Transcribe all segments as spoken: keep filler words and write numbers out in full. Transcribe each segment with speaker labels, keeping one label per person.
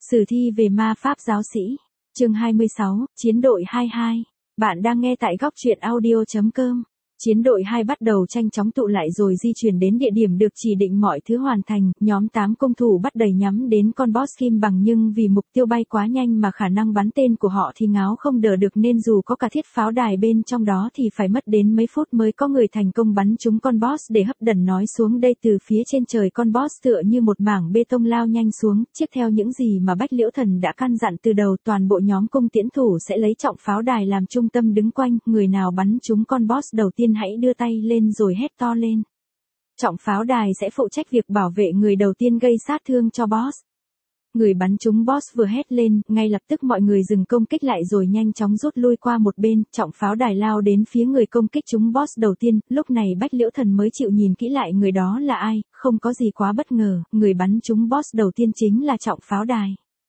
Speaker 1: Sử thi về ma pháp giáo sĩ. Chương hai mươi sáu, Chiến đội hai mươi hai. Bạn đang nghe tại góc truyện audio chấm com. Chiến đội hai bắt đầu nhanh chóng tụ lại rồi di chuyển đến địa điểm được chỉ định, mọi thứ hoàn thành, nhóm tám công thủ bắt đầy nhắm đến con boss kim bằng, nhưng vì mục tiêu bay quá nhanh mà khả năng bắn tên của họ thì ngáo không đỡ được, nên dù có cả thiết pháo đài bên trong đó thì phải mất đến mấy phút mới có người thành công bắn trúng con boss để hấp đần nói xuống đây. Từ phía trên trời con boss tựa như một mảng bê tông lao nhanh xuống, chiếc theo những gì mà Bách Liễu Thần đã căn dặn từ đầu, toàn bộ nhóm cung tiễn thủ sẽ lấy trọng pháo đài làm trung tâm đứng quanh, người nào bắn trúng con boss đầu tiên hãy đưa tay lên rồi hét to lên. Trọng pháo đài sẽ phụ trách việc bảo vệ người đầu tiên gây sát thương cho boss. Người bắn trúng boss vừa hét lên, ngay lập tức mọi người dừng công kích lại rồi nhanh chóng rút lui qua một bên, trọng pháo đài lao đến phía người công kích trúng boss đầu tiên. Lúc này Bách Liễu Thần mới chịu nhìn kỹ lại người đó là ai, không có gì quá bất ngờ, người bắn trúng boss đầu tiên chính là trọng pháo đài.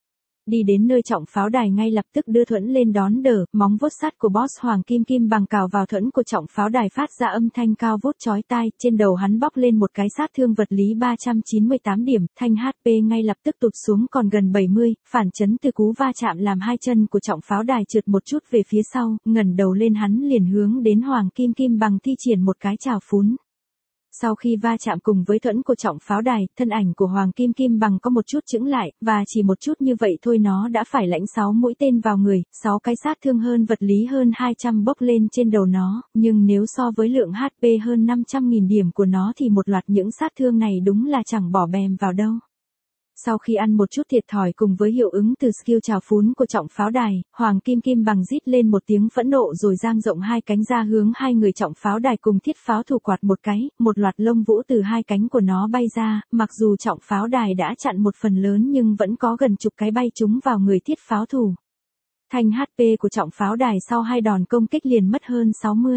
Speaker 1: Đi đến nơi trọng pháo đài ngay lập tức đưa thuẫn lên đón đỡ, móng vuốt sắt của boss Hoàng Kim Kim bằng cào vào thuẫn của trọng pháo đài phát ra âm thanh cao vút chói tai, trên đầu hắn bóc lên một cái sát thương vật lý ba trăm chín mươi tám điểm, thanh hát pê ngay lập tức tụt xuống còn gần bảy mươi, phản chấn từ cú va chạm làm hai chân của trọng pháo đài trượt một chút về phía sau, ngẩng đầu lên hắn liền hướng đến Hoàng Kim Kim bằng thi triển một cái trào phún. Sau khi va chạm cùng với thuẫn của trọng pháo đài, thân ảnh của Hoàng Kim Kim bằng có một chút chững lại, và chỉ một chút như vậy thôi nó đã phải lãnh sáu mũi tên vào người, sáu cái sát thương hơn vật lý hơn hai trăm bốc lên trên đầu nó, nhưng nếu so với lượng hát pê hơn năm trăm nghìn điểm của nó thì một loạt những sát thương này đúng là chẳng bỏ bèm vào đâu. Sau khi ăn một chút thiệt thòi cùng với hiệu ứng từ skill trào phún của trọng pháo đài, Hoàng Kim Kim bằng rít lên một tiếng phẫn nộ rồi dang rộng hai cánh ra hướng hai người trọng pháo đài cùng thiết pháo thủ quạt một cái, một loạt lông vũ từ hai cánh của nó bay ra, mặc dù trọng pháo đài đã chặn một phần lớn nhưng vẫn có gần chục cái bay trúng vào người thiết pháo thủ. Thanh hát pê của trọng pháo đài sau hai đòn công kích liền mất hơn sáu mươi.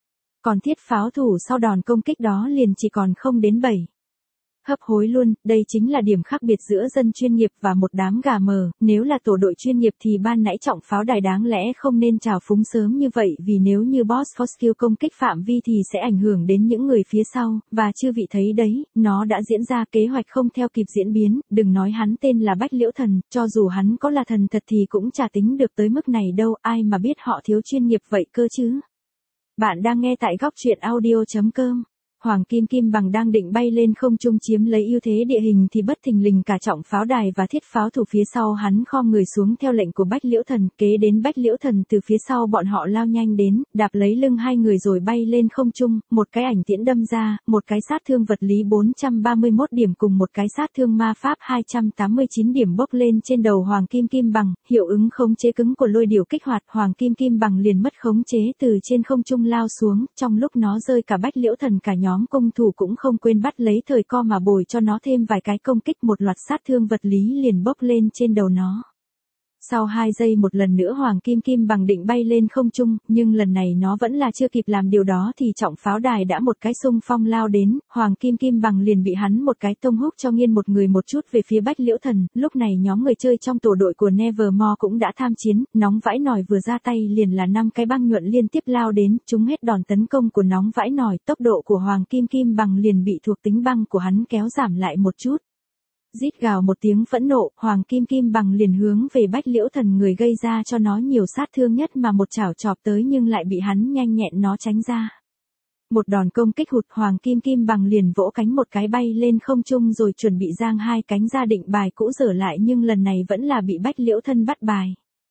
Speaker 1: Còn thiết pháo thủ sau đòn công kích đó liền chỉ còn không đến bảy. Hấp hối luôn, đây chính là điểm khác biệt giữa dân chuyên nghiệp và một đám gà mờ, nếu là tổ đội chuyên nghiệp thì ban nãy trọng pháo đài đáng lẽ không nên trào phúng sớm như vậy, vì nếu như boss có skill công kích phạm vi thì sẽ ảnh hưởng đến những người phía sau, và chư vị thấy đấy, nó đã diễn ra kế hoạch không theo kịp diễn biến, đừng nói hắn tên là Bách Liễu Thần, cho dù hắn có là thần thật thì cũng chả tính được tới mức này đâu, ai mà biết họ thiếu chuyên nghiệp vậy cơ chứ. Bạn đang nghe tại góc truyện audio chấm com. Hoàng Kim Kim bằng đang định bay lên không trung chiếm lấy ưu thế địa hình thì bất thình lình cả trọng pháo đài và thiết pháo thủ phía sau hắn khom người xuống theo lệnh của Bách Liễu Thần, kế đến Bách Liễu Thần từ phía sau bọn họ lao nhanh đến, đạp lấy lưng hai người rồi bay lên không trung, một cái ảnh tiễn đâm ra, một cái sát thương vật lý bốn trăm ba mươi mốt điểm cùng một cái sát thương ma pháp hai trăm tám mươi chín điểm bốc lên trên đầu Hoàng Kim Kim bằng, hiệu ứng khống chế cứng của lôi điểu kích hoạt, Hoàng Kim Kim bằng liền mất khống chế từ trên không trung lao xuống, trong lúc nó rơi cả Bách Liễu Thần cả nhóm Nhóm công thủ cũng không quên bắt lấy thời co mà bồi cho nó thêm vài cái công kích, một loạt sát thương vật lý liền bốc lên trên đầu nó. Sau hai giây một lần nữa Hoàng Kim Kim bằng định bay lên không trung, nhưng lần này nó vẫn là chưa kịp làm điều đó thì trọng pháo đài đã một cái xung phong lao đến, Hoàng Kim Kim bằng liền bị hắn một cái tông húc cho nghiêng một người một chút về phía Bách Liễu Thần. Lúc này nhóm người chơi trong tổ đội của Nevermore cũng đã tham chiến, nóng vãi nòi vừa ra tay liền là năm cái băng nhuận liên tiếp lao đến, chúng hết đòn tấn công của nóng vãi nòi, tốc độ của Hoàng Kim Kim bằng liền bị thuộc tính băng của hắn kéo giảm lại một chút. Rít gào một tiếng phẫn nộ, Hoàng Kim Kim bằng liền hướng về Bách Liễu Thần, người gây ra cho nó nhiều sát thương nhất mà một chảo chọc tới nhưng lại bị hắn nhanh nhẹn nó tránh ra. Một đòn công kích hụt, Hoàng Kim Kim bằng liền vỗ cánh một cái bay lên không trung rồi chuẩn bị giang hai cánh ra định bài cũ dở lại, nhưng lần này vẫn là bị Bách Liễu Thần bắt bài.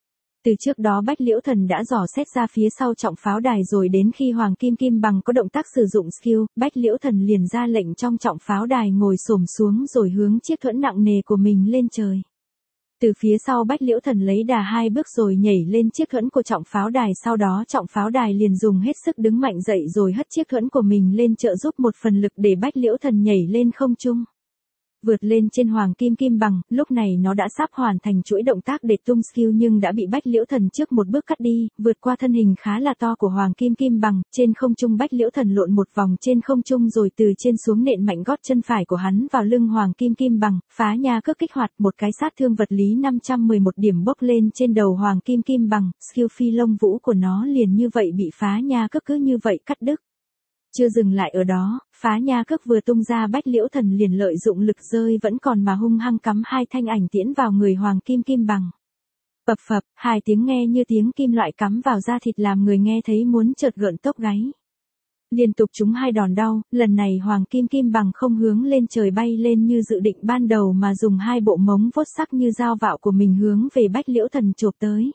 Speaker 1: Từ trước đó Bách Liễu Thần đã dò xét ra phía sau trọng pháo đài rồi, đến khi Hoàng Kim Kim bằng có động tác sử dụng skill, Bách Liễu Thần liền ra lệnh trong trọng pháo đài ngồi xổm xuống rồi hướng chiếc thuẫn nặng nề của mình lên trời. Từ phía sau Bách Liễu Thần lấy đà hai bước rồi nhảy lên chiếc thuẫn của trọng pháo đài, sau đó trọng pháo đài liền dùng hết sức đứng mạnh dậy rồi hất chiếc thuẫn của mình lên trợ giúp một phần lực để Bách Liễu Thần nhảy lên không trung. Vượt lên trên Hoàng Kim Kim bằng, lúc này nó đã sắp hoàn thành chuỗi động tác để tung skill nhưng đã bị Bách Liễu Thần trước một bước cắt đi, vượt qua thân hình khá là to của Hoàng Kim Kim bằng, trên không trung Bách Liễu Thần lộn một vòng trên không trung rồi từ trên xuống nện mạnh gót chân phải của hắn vào lưng Hoàng Kim Kim bằng, phá nha cước kích hoạt, một cái sát thương vật lý năm trăm mười một điểm bốc lên trên đầu Hoàng Kim Kim bằng, skill phi lông vũ của nó liền như vậy bị phá nha cước cứ như vậy cắt đứt. Chưa dừng lại ở đó, phá nha cước vừa tung ra Bách Liễu Thần liền lợi dụng lực rơi vẫn còn mà hung hăng cắm hai thanh ảnh tiễn vào người Hoàng Kim Kim Bằng. Phập phập, hai tiếng nghe như tiếng kim loại cắm vào da thịt làm người nghe thấy muốn chợt gợn tóc gáy. Liên tục trúng hai đòn đau, lần này Hoàng Kim Kim Bằng không hướng lên trời bay lên như dự định ban đầu mà dùng hai bộ móng vuốt sắc như dao vạo của mình hướng về Bách Liễu Thần chộp tới.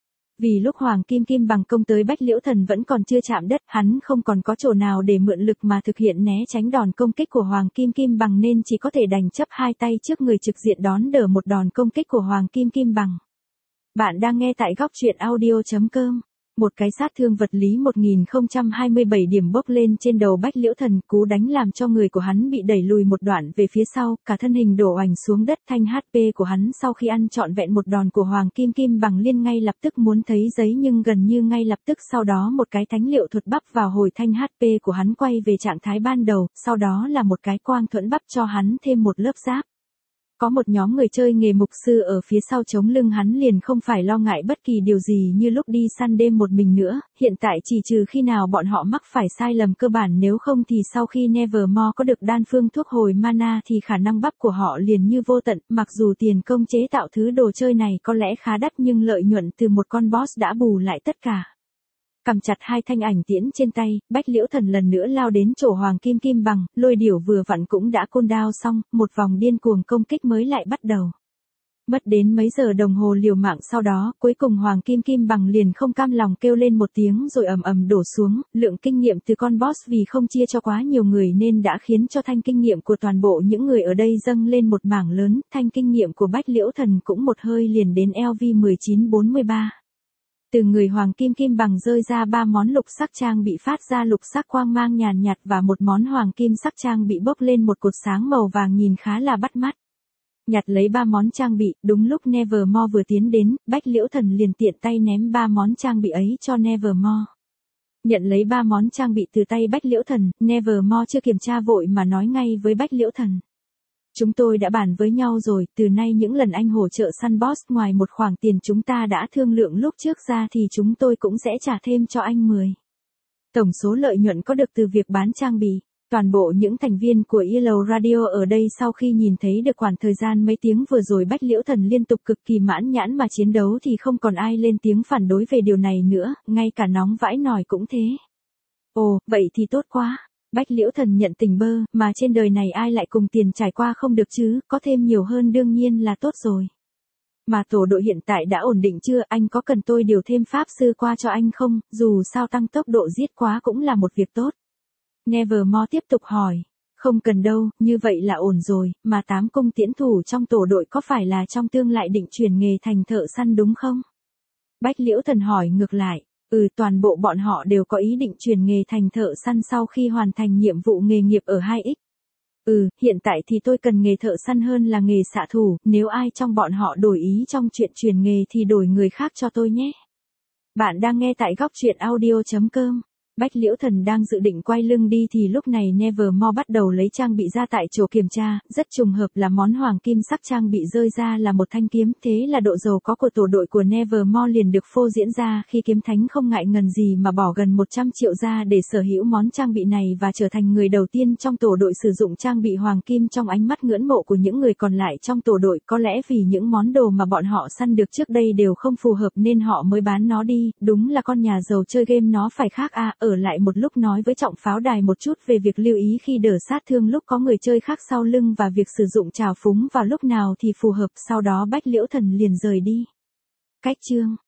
Speaker 1: Vì lúc Hoàng Kim Kim Bằng công tới Bách Liễu Thần vẫn còn chưa chạm đất, hắn không còn có chỗ nào để mượn lực mà thực hiện né tránh đòn công kích của Hoàng Kim Kim Bằng nên chỉ có thể đành chấp hai tay trước người trực diện đón đỡ một đòn công kích của Hoàng Kim Kim Bằng. Bạn đang nghe tại góc truyện audio chấm com. Một cái sát thương vật lý một nghìn không trăm hai mươi bảy điểm bốc lên trên đầu Bách Liễu Thần, cú đánh làm cho người của hắn bị đẩy lùi một đoạn về phía sau, cả thân hình đổ oành xuống đất. Thanh hát pê của hắn sau khi ăn trọn vẹn một đòn của Hoàng Kim Kim Bằng liên ngay lập tức muốn thấy giấy nhưng gần như ngay lập tức sau đó một cái thánh liệu thuật bắp vào hồi thanh hát pê của hắn quay về trạng thái ban đầu, sau đó là một cái quang thuẫn bắp cho hắn thêm một lớp giáp. Có một nhóm người chơi nghề mục sư ở phía sau chống lưng hắn liền không phải lo ngại bất kỳ điều gì như lúc đi săn đêm một mình nữa, hiện tại chỉ trừ khi nào bọn họ mắc phải sai lầm cơ bản nếu không thì sau khi Nevermore có được đan phương thuốc hồi mana thì khả năng bắp của họ liền như vô tận, mặc dù tiền công chế tạo thứ đồ chơi này có lẽ khá đắt nhưng lợi nhuận từ một con boss đã bù lại tất cả. Cầm chặt hai thanh ảnh tiễn trên tay, Bách Liễu Thần lần nữa lao đến chỗ Hoàng Kim Kim Bằng, lôi điểu vừa vặn cũng đã cool down xong, một vòng điên cuồng công kích mới lại bắt đầu. Mất đến mấy giờ đồng hồ liều mạng sau đó, cuối cùng Hoàng Kim Kim Bằng liền không cam lòng kêu lên một tiếng rồi ầm ầm đổ xuống, lượng kinh nghiệm từ con boss vì không chia cho quá nhiều người nên đã khiến cho thanh kinh nghiệm của toàn bộ những người ở đây dâng lên một mảng lớn, thanh kinh nghiệm của Bách Liễu Thần cũng một hơi liền đến L V mười chín bốn mươi ba. Từ người Hoàng Kim Kim Bằng rơi ra ba món lục sắc trang bị phát ra lục sắc quang mang nhàn nhạt và một món hoàng kim sắc trang bị bốc lên một cột sáng màu vàng nhìn khá là bắt mắt. Nhặt lấy ba món trang bị, đúng lúc Nevermore vừa tiến đến, Bách Liễu Thần liền tiện tay ném ba món trang bị ấy cho Nevermore. Nhận lấy ba món trang bị từ tay Bách Liễu Thần, Nevermore chưa kiểm tra vội mà nói ngay với Bách Liễu Thần. Chúng tôi đã bàn với nhau rồi, từ nay những lần anh hỗ trợ săn boss ngoài một khoản tiền chúng ta đã thương lượng lúc trước ra thì chúng tôi cũng sẽ trả thêm cho anh mười. Tổng số lợi nhuận có được từ việc bán trang bị. Toàn bộ những thành viên của Yellow Radio ở đây sau khi nhìn thấy được khoảng thời gian mấy tiếng vừa rồi Bách Liễu Thần liên tục cực kỳ mãn nhãn mà chiến đấu thì không còn ai lên tiếng phản đối về điều này nữa, ngay cả nóng vãi nòi cũng thế. Ồ, vậy thì tốt quá. Bách Liễu Thần nhận tình bơ, mà trên đời này ai lại cùng tiền trải qua không được chứ, có thêm nhiều hơn đương nhiên là tốt rồi. Mà tổ đội hiện tại đã ổn định chưa, anh có cần tôi điều thêm pháp sư qua cho anh không, dù sao tăng tốc độ giết quá cũng là một việc tốt. Nevermore tiếp tục hỏi, không cần đâu, như vậy là ổn rồi, mà tám cung tiễn thủ trong tổ đội có phải là trong tương lai định chuyển nghề thành thợ săn đúng không? Bách Liễu Thần hỏi ngược lại. Ừ, toàn bộ bọn họ đều có ý định chuyển nghề thành thợ săn sau khi hoàn thành nhiệm vụ nghề nghiệp ở hai x. Ừ, hiện tại thì tôi cần nghề thợ săn hơn là nghề xạ thủ, nếu ai trong bọn họ đổi ý trong chuyện chuyển nghề thì đổi người khác cho tôi nhé. Bạn đang nghe tại góc truyện audio chấm com. Bách Liễu Thần đang dự định quay lưng đi thì lúc này Nevermore bắt đầu lấy trang bị ra tại chỗ kiểm tra, rất trùng hợp là món hoàng kim sắc trang bị rơi ra là một thanh kiếm, thế là độ giàu có của tổ đội của Nevermore liền được phô diễn ra khi kiếm thánh không ngại ngần gì mà bỏ gần một trăm triệu ra để sở hữu món trang bị này và trở thành người đầu tiên trong tổ đội sử dụng trang bị hoàng kim trong ánh mắt ngưỡng mộ của những người còn lại trong tổ đội, có lẽ vì những món đồ mà bọn họ săn được trước đây đều không phù hợp nên họ mới bán nó đi, đúng là con nhà giàu chơi game nó phải khác à. Ở lại một lúc nói với trọng pháo đài một chút về việc lưu ý khi đỡ sát thương lúc có người chơi khác sau lưng và việc sử dụng trào phúng vào lúc nào thì phù hợp, sau đó Bách Liễu Thần liền rời đi. Cách chương